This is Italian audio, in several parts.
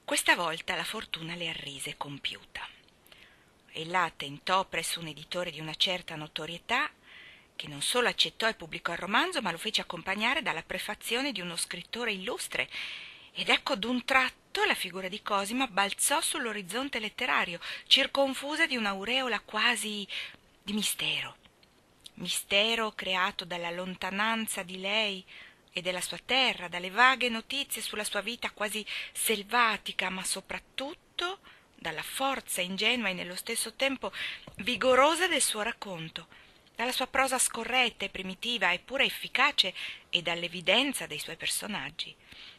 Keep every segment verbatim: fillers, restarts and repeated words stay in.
Questa volta la fortuna le arrise compiuta. Ella tentò presso un editore di una certa notorietà, che non solo accettò e pubblicò il romanzo, ma lo fece accompagnare dalla prefazione di uno scrittore illustre, ed ecco d'un tratto la figura di Cosima balzò sull'orizzonte letterario, circonfusa di un'aureola quasi di mistero. Mistero creato dalla lontananza di lei e della sua terra, dalle vaghe notizie sulla sua vita quasi selvatica, ma soprattutto dalla forza ingenua e nello stesso tempo vigorosa del suo racconto, dalla sua prosa scorretta e primitiva eppure efficace e dall'evidenza dei suoi personaggi.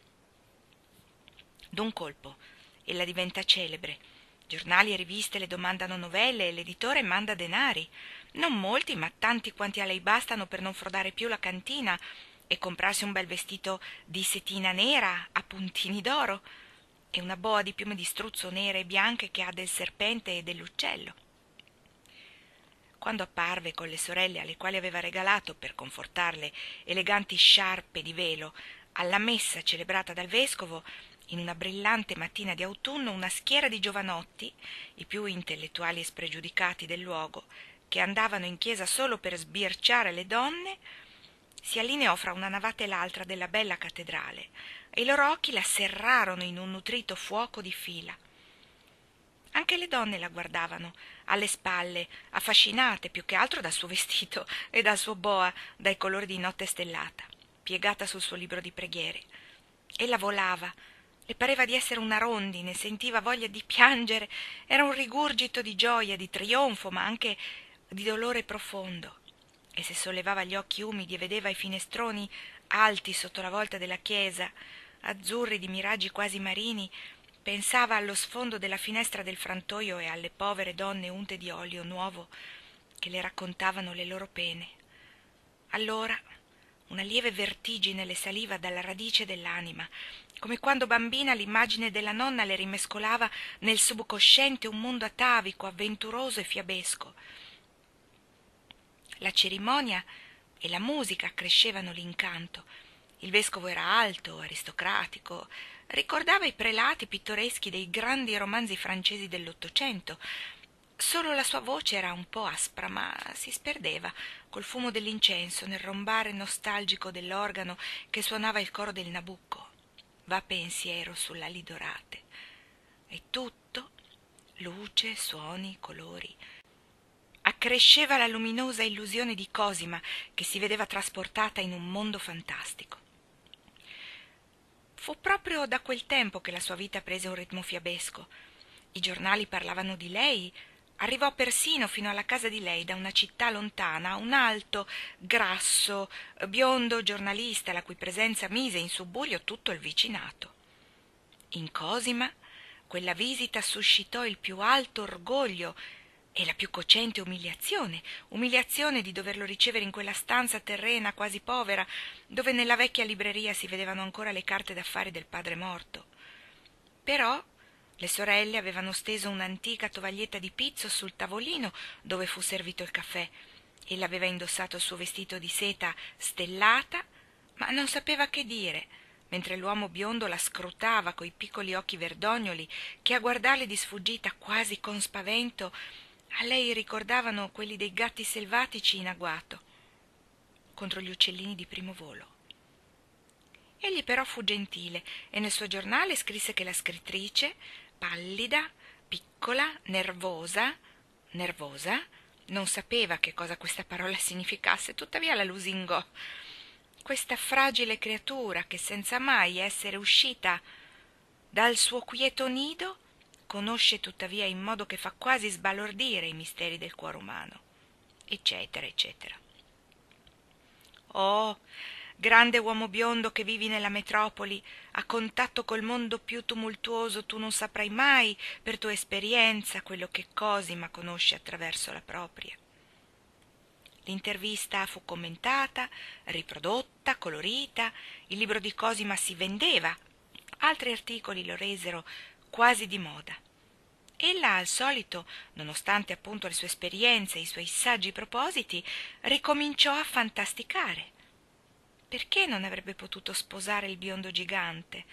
D'un colpo ella diventa celebre. Giornali e riviste le domandano novelle e l'editore manda denari, non molti, ma tanti quanti a lei bastano per non frodare più la cantina e comprarsi un bel vestito di setina nera a puntini d'oro e una boa di piume di struzzo nere e bianche che ha del serpente e dell'uccello. Quando apparve con le sorelle alle quali aveva regalato, per confortarle, eleganti sciarpe di velo, alla messa celebrata dal vescovo, in una brillante mattina di autunno, una schiera di giovanotti, i più intellettuali e spregiudicati del luogo, che andavano in chiesa solo per sbirciare le donne, si allineò fra una navata e l'altra della bella cattedrale, e i loro occhi la serrarono in un nutrito fuoco di fila. Anche le donne la guardavano, alle spalle, affascinate più che altro dal suo vestito e dal suo boa dai colori di notte stellata, piegata sul suo libro di preghiere. Ella volava, le pareva di essere una rondine, sentiva voglia di piangere, era un rigurgito di gioia, di trionfo, ma anche di dolore profondo. E se sollevava gli occhi umidi e vedeva i finestroni alti sotto la volta della chiesa, azzurri di miraggi quasi marini, pensava allo sfondo della finestra del frantoio e alle povere donne unte di olio nuovo che le raccontavano le loro pene. Allora una lieve vertigine le saliva dalla radice dell'anima, come quando bambina l'immagine della nonna le rimescolava nel subconsciente un mondo atavico, avventuroso e fiabesco. La cerimonia e la musica accrescevano l'incanto. Il vescovo era alto, aristocratico, ricordava i prelati pittoreschi dei grandi romanzi francesi dell'Ottocento. Solo la sua voce era un po' aspra, ma si sperdeva col fumo dell'incenso nel rombare nostalgico dell'organo che suonava il coro del Nabucco. Va pensiero sull'ali dorate. E tutto, luce, suoni, colori, accresceva la luminosa illusione di Cosima che si vedeva trasportata in un mondo fantastico. Fu proprio da quel tempo che la sua vita prese un ritmo fiabesco. I giornali parlavano di lei, arrivò persino fino alla casa di lei da una città lontana un alto, grasso, biondo giornalista la cui presenza mise in subbuglio tutto il vicinato. In Cosima quella visita suscitò il più alto orgoglio e la più cocente umiliazione, umiliazione di doverlo ricevere in quella stanza terrena quasi povera, dove nella vecchia libreria si vedevano ancora le carte d'affari del padre morto. Però le sorelle avevano steso un'antica tovaglietta di pizzo sul tavolino dove fu servito il caffè. Ella aveva indossato il suo vestito di seta stellata, ma non sapeva che dire, mentre l'uomo biondo la scrutava coi piccoli occhi verdognoli che a guardarle di sfuggita quasi con spavento a lei ricordavano quelli dei gatti selvatici in agguato contro gli uccellini di primo volo. Egli però fu gentile e nel suo giornale scrisse che la scrittrice, pallida, piccola, nervosa, nervosa, non sapeva che cosa questa parola significasse, tuttavia la lusingò. Questa fragile creatura che senza mai essere uscita dal suo quieto nido conosce tuttavia in modo che fa quasi sbalordire i misteri del cuore umano, eccetera, eccetera. Oh, grande uomo biondo che vivi nella metropoli, a contatto col mondo più tumultuoso, tu non saprai mai, per tua esperienza, quello che Cosima conosce attraverso la propria. L'intervista fu commentata, riprodotta, colorita, il libro di Cosima si vendeva, altri articoli lo resero quasi di moda. Ella, al solito, nonostante appunto le sue esperienze e i suoi saggi propositi, ricominciò a fantasticare. Perché non avrebbe potuto sposare il biondo gigante?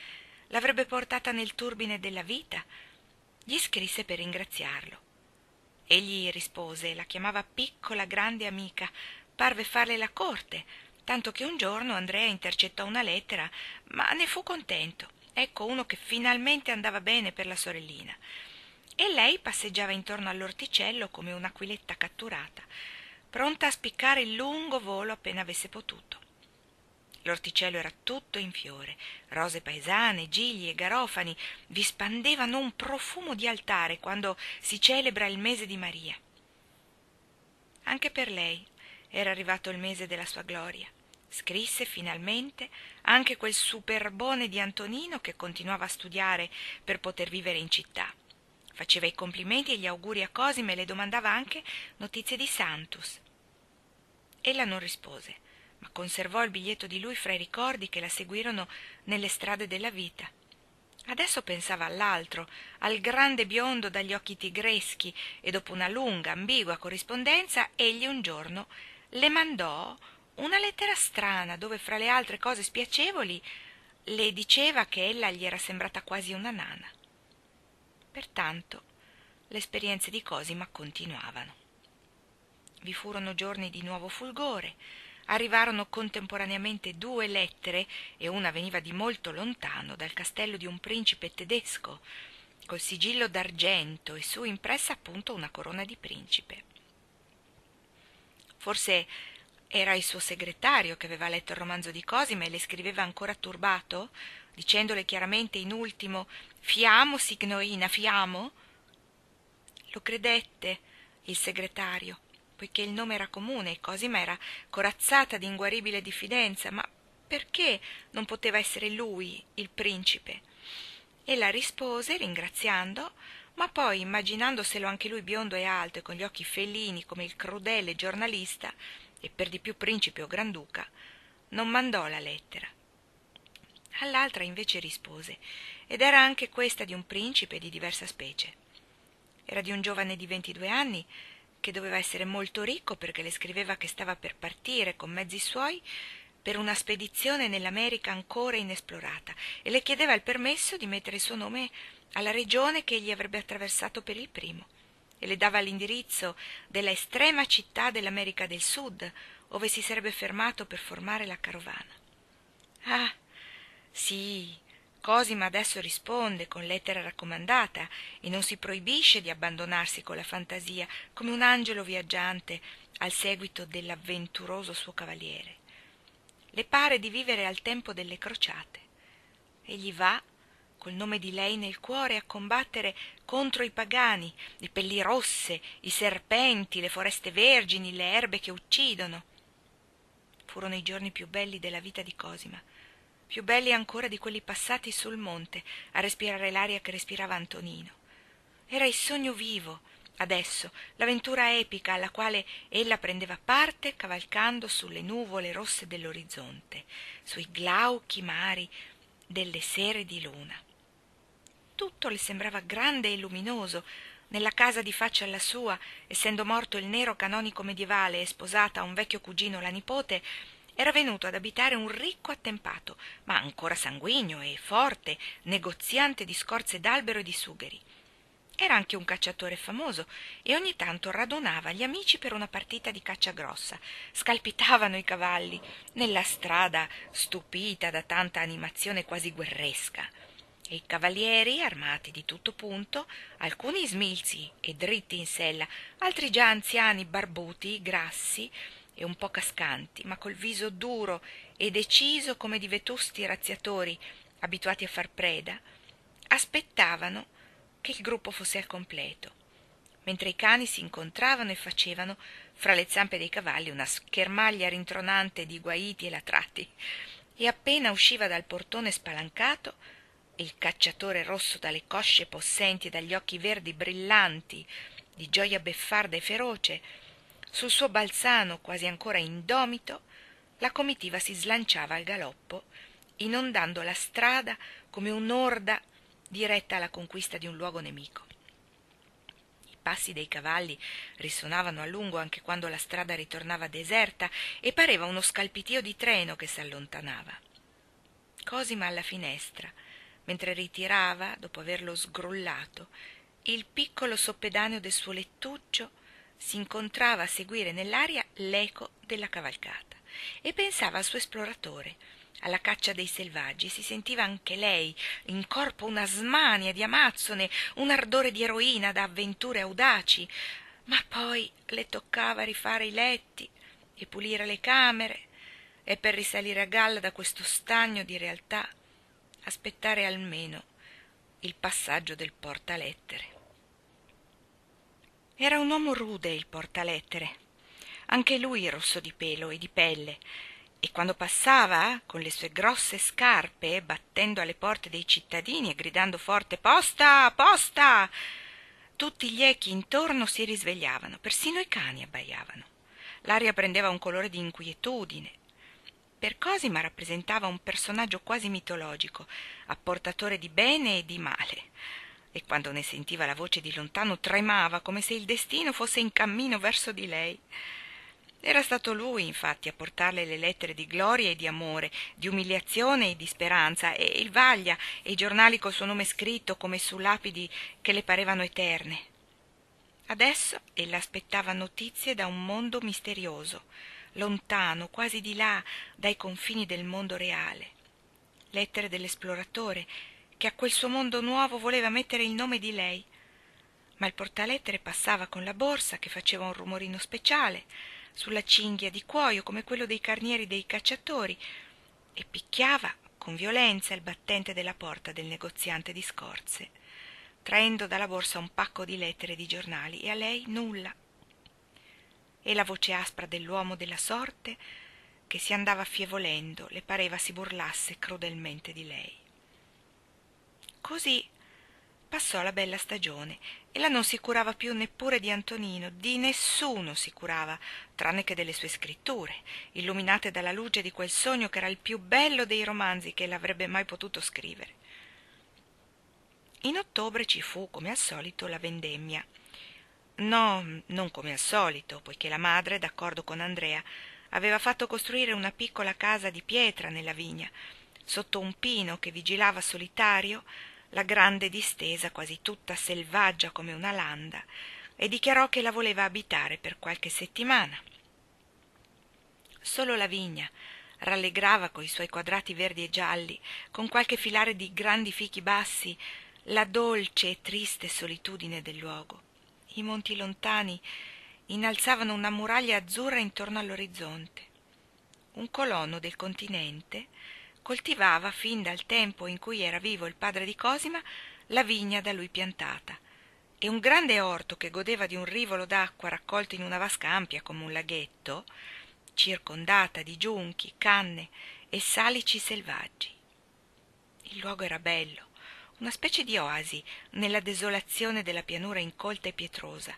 l'avrebbe portata nel turbine della vita. Gli scrisse per ringraziarlo. Egli rispose, la chiamava piccola grande amica, parve farle la corte, tanto che un giorno Andrea intercettò una lettera, ma ne fu contento. Ecco uno che finalmente andava bene per la sorellina. E lei passeggiava intorno all'orticello come un'aquiletta catturata, pronta a spiccare il lungo volo appena avesse potuto. L'orticello era tutto in fiore, rose paesane, gigli e garofani vi spandevano un profumo di altare quando si celebra il mese di Maria. Anche per lei era arrivato il mese della sua gloria. Scrisse finalmente anche quel superbone di Antonino che continuava a studiare per poter vivere in città. Faceva i complimenti e gli auguri a Cosima e le domandava anche notizie di Santus. Ella non rispose, ma conservò il biglietto di lui fra i ricordi che la seguirono nelle strade della vita. Adesso pensava all'altro, al grande biondo dagli occhi tigreschi, e dopo una lunga, ambigua corrispondenza, egli un giorno le mandò una lettera strana dove, fra le altre cose spiacevoli, le diceva che ella gli era sembrata quasi una nana. Pertanto le esperienze di Cosima continuavano. Vi furono giorni di nuovo fulgore. Arrivarono contemporaneamente due lettere, e una veniva di molto lontano, dal castello di un principe tedesco, col sigillo d'argento e su impressa appunto una corona di principe. Forse era il suo segretario che aveva letto il romanzo di Cosima e le scriveva ancora turbato, dicendole chiaramente in ultimo «Fiamo, signorina, fiamo?» Lo credette il segretario, poiché il nome era comune e Cosima era corazzata di inguaribile diffidenza, ma perché non poteva essere lui il principe? Ella rispose ringraziando, ma poi, immaginandoselo anche lui biondo e alto e con gli occhi felini come il crudele giornalista, e per di più principe o granduca, non mandò la lettera. All'altra invece rispose, ed era anche questa di un principe di diversa specie. Era di un giovane di ventidue anni, che doveva essere molto ricco perché le scriveva che stava per partire con mezzi suoi per una spedizione nell'America ancora inesplorata e le chiedeva il permesso di mettere il suo nome alla regione che egli avrebbe attraversato per il primo, e le dava l'indirizzo della estrema città dell'America del Sud, ove si sarebbe fermato per formare la carovana. Ah, sì, Cosima adesso risponde con lettera raccomandata e non si proibisce di abbandonarsi con la fantasia come un angelo viaggiante al seguito dell'avventuroso suo cavaliere. Le pare di vivere al tempo delle crociate. Egli va, col nome di lei nel cuore, a combattere contro i pagani, le pelli rosse, i serpenti, le foreste vergini, le erbe che uccidono. Furono i giorni più belli della vita di Cosima, più belli ancora di quelli passati sul monte a respirare l'aria che respirava Antonino. Era il sogno vivo, adesso, l'avventura epica alla quale ella prendeva parte cavalcando sulle nuvole rosse dell'orizzonte, sui glauchi mari delle sere di luna. Tutto le sembrava grande e luminoso. Nella casa di faccia alla sua, essendo morto il nero canonico medievale e sposata a un vecchio cugino la nipote, era venuto ad abitare un ricco attempato, ma ancora sanguigno e forte, negoziante di scorze d'albero e di sugheri. Era anche un cacciatore famoso e ogni tanto radunava gli amici per una partita di caccia grossa. Scalpitavano i cavalli nella strada stupita da tanta animazione quasi guerresca. E i cavalieri, armati di tutto punto, alcuni smilzi e dritti in sella, altri già anziani, barbuti, grassi e un po' cascanti, ma col viso duro e deciso come di vetusti razziatori abituati a far preda, aspettavano che il gruppo fosse al completo, mentre i cani si incontravano e facevano, fra le zampe dei cavalli, una schermaglia rintronante di guaiti e latrati, e appena usciva dal portone spalancato, e il cacciatore rosso dalle cosce possenti e dagli occhi verdi brillanti di gioia beffarda e feroce, sul suo balzano quasi ancora indomito, la comitiva si slanciava al galoppo, inondando la strada come un'orda diretta alla conquista di un luogo nemico. I passi dei cavalli risuonavano a lungo anche quando la strada ritornava deserta e pareva uno scalpitio di treno che s'allontanava. Cosima alla finestra, mentre ritirava, dopo averlo sgrullato, il piccolo soppedaneo del suo lettuccio, si incontrava a seguire nell'aria l'eco della cavalcata e pensava al suo esploratore, alla caccia dei selvaggi. Si sentiva anche lei in corpo una smania di amazzone, un ardore di eroina da avventure audaci, ma poi le toccava rifare i letti e pulire le camere e, per risalire a galla da questo stagno di realtà, aspettare almeno il passaggio del portalettere. Era un uomo rude il portalettere, anche lui rosso di pelo e di pelle, e quando passava con le sue grosse scarpe, battendo alle porte dei cittadini e gridando forte «Posta! Posta!», tutti gli echi intorno si risvegliavano, persino i cani abbaiavano. L'aria prendeva un colore di inquietudine. Per Cosima rappresentava un personaggio quasi mitologico, apportatore di bene e di male, e quando ne sentiva la voce di lontano tremava come se il destino fosse in cammino verso di lei. Era stato lui, infatti, a portarle le lettere di gloria e di amore, di umiliazione e di speranza, e il Vaglia e i giornali col suo nome scritto come su lapidi che le parevano eterne. Adesso ella aspettava notizie da un mondo misterioso, lontano, quasi di là, dai confini del mondo reale. Lettere dell'esploratore, che a quel suo mondo nuovo voleva mettere il nome di lei. Ma il portalettere passava con la borsa, che faceva un rumorino speciale, sulla cinghia di cuoio come quello dei carnieri dei cacciatori, e picchiava con violenza il battente della porta del negoziante di scorze, traendo dalla borsa un pacco di lettere e di giornali, e a lei nulla. E la voce aspra dell'uomo della sorte, che si andava affievolendo, le pareva si burlasse crudelmente di lei. Così passò la bella stagione. Ella non si curava più neppure di Antonino, di nessuno si curava, tranne che delle sue scritture, illuminate dalla luce di quel sogno che era il più bello dei romanzi che ella avrebbe mai potuto scrivere. In ottobre ci fu, come al solito, la vendemmia. No, non come al solito, poiché la madre, d'accordo con Andrea, aveva fatto costruire una piccola casa di pietra nella vigna, sotto un pino che vigilava solitario la grande distesa, quasi tutta selvaggia come una landa, e dichiarò che la voleva abitare per qualche settimana. Solo la vigna rallegrava coi suoi quadrati verdi e gialli, con qualche filare di grandi fichi bassi, la dolce e triste solitudine del luogo. I monti lontani innalzavano una muraglia azzurra intorno all'orizzonte. Un colono del continente coltivava, fin dal tempo in cui era vivo il padre di Cosima, la vigna da lui piantata, e un grande orto che godeva di un rivolo d'acqua raccolto in una vasca ampia come un laghetto, circondata di giunchi, canne e salici selvaggi. Il luogo era bello, una specie di oasi nella desolazione della pianura incolta e pietrosa.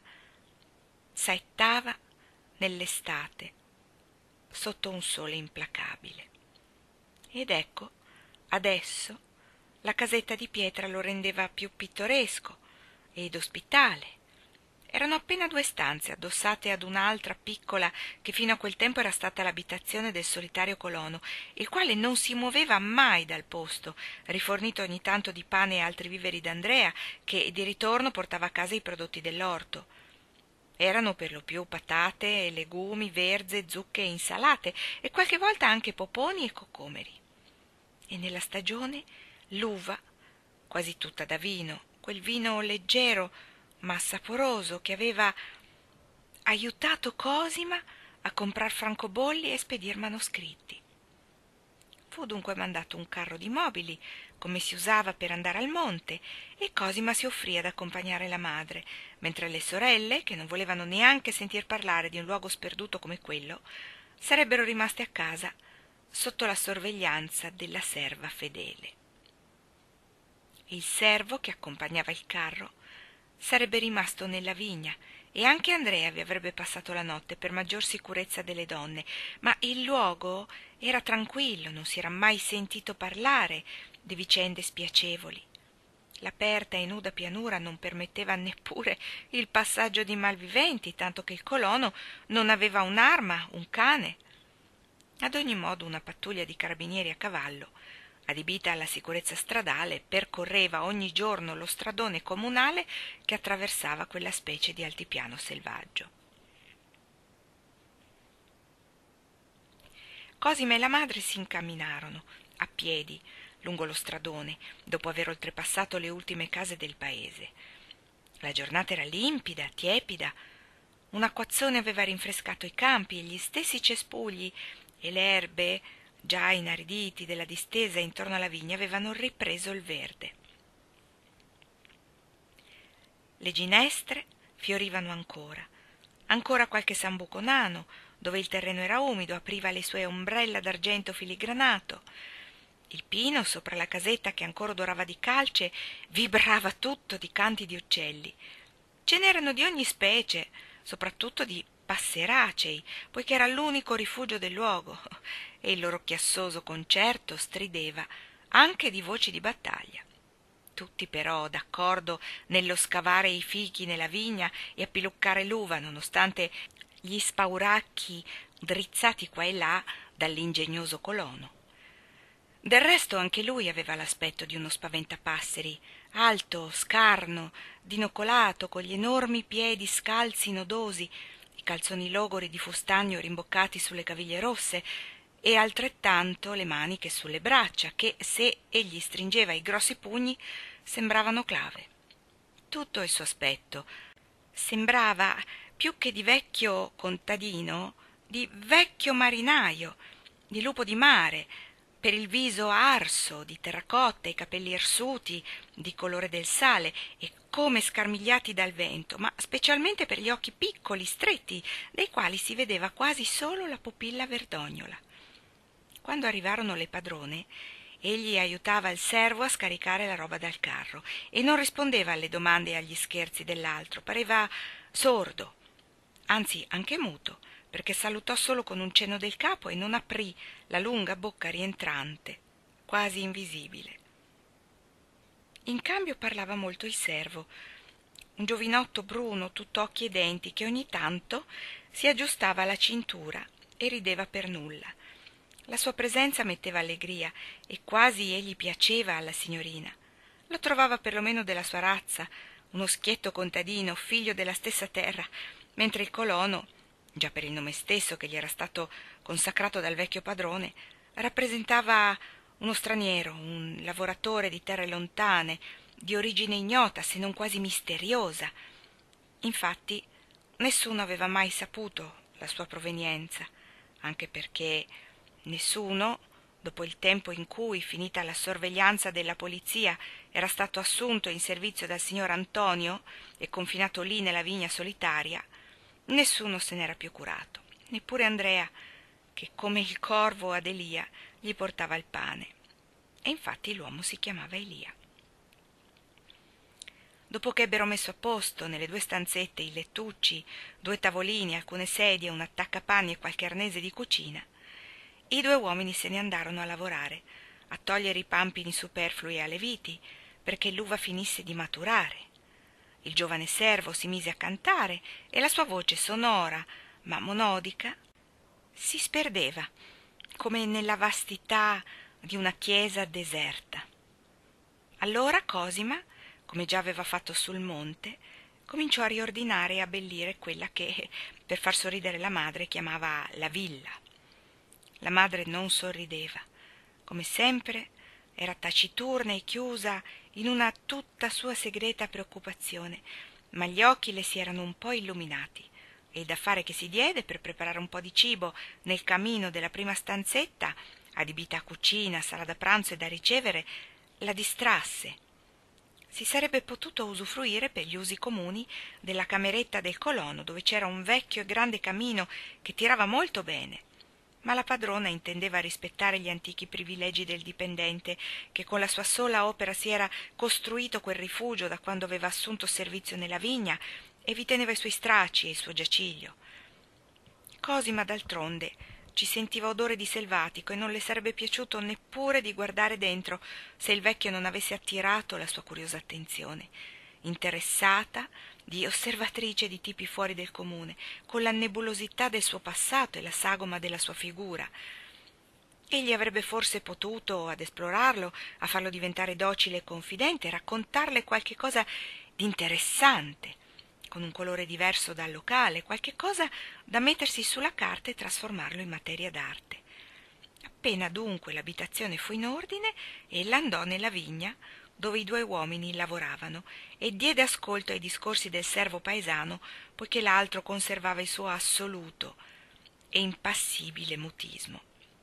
Saettava nell'estate sotto un sole implacabile. Ed ecco, adesso la casetta di pietra lo rendeva più pittoresco ed ospitale. Erano appena due stanze addossate ad un'altra piccola che fino a quel tempo era stata l'abitazione del solitario colono, il quale non si muoveva mai dal posto, rifornito ogni tanto di pane e altri viveri d'Andrea, che di ritorno portava a casa i prodotti dell'orto. Erano per lo più patate, legumi, verze, zucche e insalate, e qualche volta anche poponi e coccomeri. E nella stagione l'uva, quasi tutta da vino, quel vino leggero ma saporoso che aveva aiutato Cosima a comprar francobolli e spedir manoscritti. Fu dunque mandato un carro di mobili, come si usava per andare al monte, e Cosima si offrì ad accompagnare la madre, mentre le sorelle, che non volevano neanche sentir parlare di un luogo sperduto come quello, sarebbero rimaste a casa sotto la sorveglianza della serva fedele. Il servo che accompagnava il carro sarebbe rimasto nella vigna, e anche Andrea vi avrebbe passato la notte per maggior sicurezza delle donne, ma il luogo era tranquillo, non si era mai sentito parlare di vicende spiacevoli. L'aperta e nuda pianura non permetteva neppure il passaggio di malviventi, tanto che il colono non aveva un'arma, un cane. Ad ogni modo una pattuglia di carabinieri a cavallo adibita alla sicurezza stradale, percorreva ogni giorno lo stradone comunale che attraversava quella specie di altipiano selvaggio. Cosima e la madre si incamminarono, a piedi, lungo lo stradone, dopo aver oltrepassato le ultime case del paese. La giornata era limpida, tiepida, un acquazzone aveva rinfrescato i campi e gli stessi cespugli e le erbe, già inariditi della distesa intorno alla vigna, avevano ripreso il verde. Le ginestre fiorivano ancora, ancora qualche sambuco nano, dove il terreno era umido, apriva le sue ombrella d'argento filigranato. Il pino, sopra la casetta che ancora odorava di calce, vibrava tutto di canti di uccelli. Ce n'erano di ogni specie, soprattutto di passeracei, poiché era l'unico rifugio del luogo, e il loro chiassoso concerto strideva anche di voci di battaglia. Tutti però d'accordo nello scavare i fichi nella vigna e appiluccare l'uva, nonostante gli spauracchi drizzati qua e là dall'ingegnoso colono. Del resto anche lui aveva l'aspetto di uno spaventapasseri, alto, scarno, dinocolato, con gli enormi piedi scalzi nodosi, i calzoni logori di fustagno rimboccati sulle caviglie rosse e altrettanto le maniche sulle braccia che, se egli stringeva i grossi pugni, sembravano clave. Tutto il suo aspetto sembrava, più che di vecchio contadino, di vecchio marinaio, di lupo di mare, per il viso arso, di terracotta, i capelli irsuti, di colore del sale e come scarmigliati dal vento, ma specialmente per gli occhi piccoli, stretti, dei quali si vedeva quasi solo la pupilla verdognola. Quando arrivarono le padrone, egli aiutava il servo a scaricare la roba dal carro e non rispondeva alle domande e agli scherzi dell'altro, pareva sordo, anzi anche muto, perché salutò solo con un cenno del capo e non aprì la lunga bocca rientrante, quasi invisibile. In cambio parlava molto il servo, un giovinotto bruno, tutto occhi e denti, che ogni tanto si aggiustava la cintura e rideva per nulla. La sua presenza metteva allegria e quasi egli piaceva alla signorina. Lo trovava perlomeno della sua razza, uno schietto contadino, figlio della stessa terra, mentre il colono, già per il nome stesso che gli era stato consacrato dal vecchio padrone, rappresentava uno straniero, un lavoratore di terre lontane, di origine ignota se non quasi misteriosa. Infatti nessuno aveva mai saputo la sua provenienza, anche perché nessuno, dopo il tempo in cui, finita la sorveglianza della polizia, era stato assunto in servizio dal signor Antonio e confinato lì nella vigna solitaria, nessuno se n'era più curato, neppure Andrea, che come il corvo ad Elia gli portava il pane. E infatti l'uomo si chiamava Elia. Dopo che ebbero messo a posto nelle due stanzette i lettucci, due tavolini, alcune sedie, un attaccapanni e qualche arnese di cucina, i due uomini se ne andarono a lavorare, a togliere i pampini superflui alle viti, perché l'uva finisse di maturare. Il giovane servo si mise a cantare e la sua voce sonora, ma monodica, si sperdeva, come nella vastità di una chiesa deserta. Allora Cosima, come già aveva fatto sul monte, cominciò a riordinare e abbellire quella che, per far sorridere la madre, chiamava la villa. La madre non sorrideva, come sempre era taciturna e chiusa in una tutta sua segreta preoccupazione, ma gli occhi le si erano un po' illuminati e il da fare che si diede per preparare un po' di cibo nel camino della prima stanzetta, adibita a cucina, sala da pranzo e da ricevere, la distrasse. Si sarebbe potuto usufruire per gli usi comuni della cameretta del colono, dove c'era un vecchio e grande camino che tirava molto bene, ma la padrona intendeva rispettare gli antichi privilegi del dipendente che con la sua sola opera si era costruito quel rifugio da quando aveva assunto servizio nella vigna e vi teneva i suoi stracci e il suo giaciglio. Cosima, d'altronde, ci sentiva odore di selvatico e non le sarebbe piaciuto neppure di guardare dentro se il vecchio non avesse attirato la sua curiosa attenzione, interessata di osservatrice di tipi fuori del comune, con la nebulosità del suo passato e la sagoma della sua figura. Egli avrebbe forse potuto, ad esplorarlo, a farlo diventare docile e confidente, raccontarle qualche cosa di interessante, con un colore diverso dal locale, qualche cosa da mettersi sulla carta e trasformarlo in materia d'arte. Appena dunque l'abitazione fu in ordine, ella andò nella vigna dove i due uomini lavoravano e diede ascolto ai discorsi del servo paesano, poiché l'altro conservava il suo assoluto e impassibile mutismo.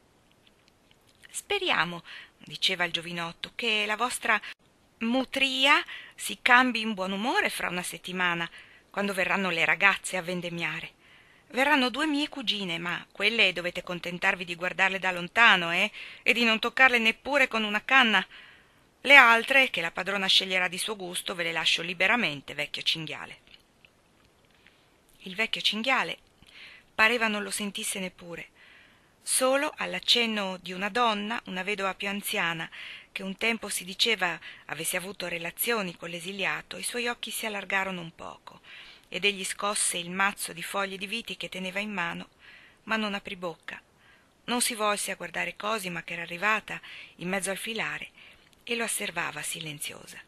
«Speriamo», diceva il giovinotto, «che la vostra mutria si cambi in buon umore fra una settimana, quando verranno le ragazze a vendemmiare. Verranno due mie cugine, ma quelle dovete contentarvi di guardarle da lontano, eh? E di non toccarle neppure con una canna. Le altre, che la padrona sceglierà di suo gusto, ve le lascio liberamente, vecchio cinghiale». Il vecchio cinghiale pareva non lo sentisse neppure. Solo all'accenno di una donna, una vedova più anziana, che un tempo si diceva avesse avuto relazioni con l'esiliato, i suoi occhi si allargarono un poco ed egli scosse il mazzo di foglie di viti che teneva in mano, ma non aprì bocca. Non si volse a guardare Cosima, che era arrivata in mezzo al filare, e lo osservava silenziosa.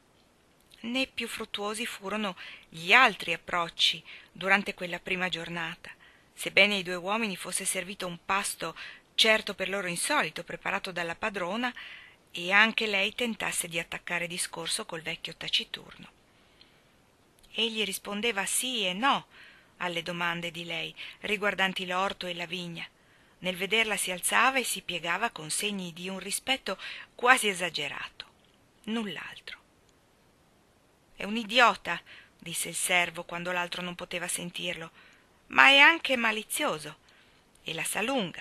Né più fruttuosi furono gli altri approcci durante quella prima giornata, sebbene ai due uomini fosse servito un pasto certo per loro insolito, preparato dalla padrona, e anche lei tentasse di attaccare discorso col vecchio taciturno. Egli rispondeva sì e no alle domande di lei, riguardanti l'orto e la vigna. Nel vederla si alzava e si piegava con segni di un rispetto quasi esagerato. Null'altro. «È un idiota», disse il servo quando l'altro non poteva sentirlo, «ma è anche malizioso e la sa lunga».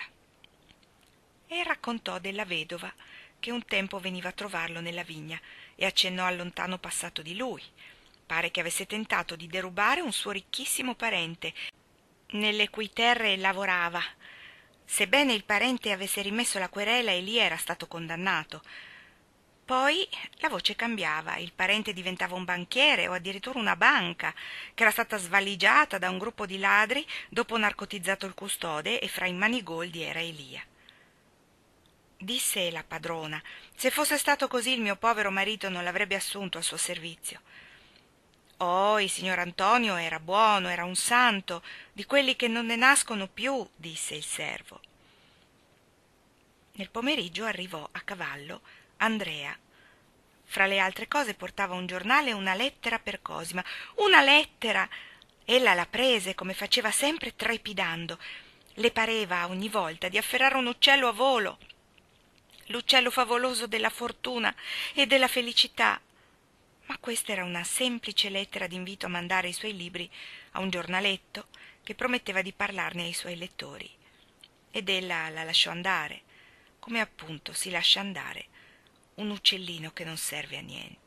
E raccontò della vedova che un tempo veniva a trovarlo nella vigna e accennò al lontano passato di lui. Pare che avesse tentato di derubare un suo ricchissimo parente, nelle cui terre lavorava, sebbene il parente avesse rimesso la querela e lì era stato condannato. Poi la voce cambiava, il parente diventava un banchiere o addirittura una banca, che era stata svaligiata da un gruppo di ladri dopo narcotizzato il custode, e fra i manigoldi era Elia. Disse la padrona: «Se fosse stato così il mio povero marito non l'avrebbe assunto al suo servizio». «Oh, il signor Antonio era buono, era un santo, di quelli che non ne nascono più», disse il servo. Nel pomeriggio arrivò a cavallo Andrea. Fra le altre cose portava un giornale e una lettera per Cosima. Una lettera! Ella la prese, come faceva sempre, trepidando. Le pareva ogni volta di afferrare un uccello a volo, l'uccello favoloso della fortuna e della felicità. Ma questa era una semplice lettera d'invito a mandare i suoi libri a un giornaletto che prometteva di parlarne ai suoi lettori. Ed ella la lasciò andare, come appunto si lascia andare un uccellino che non serve a niente.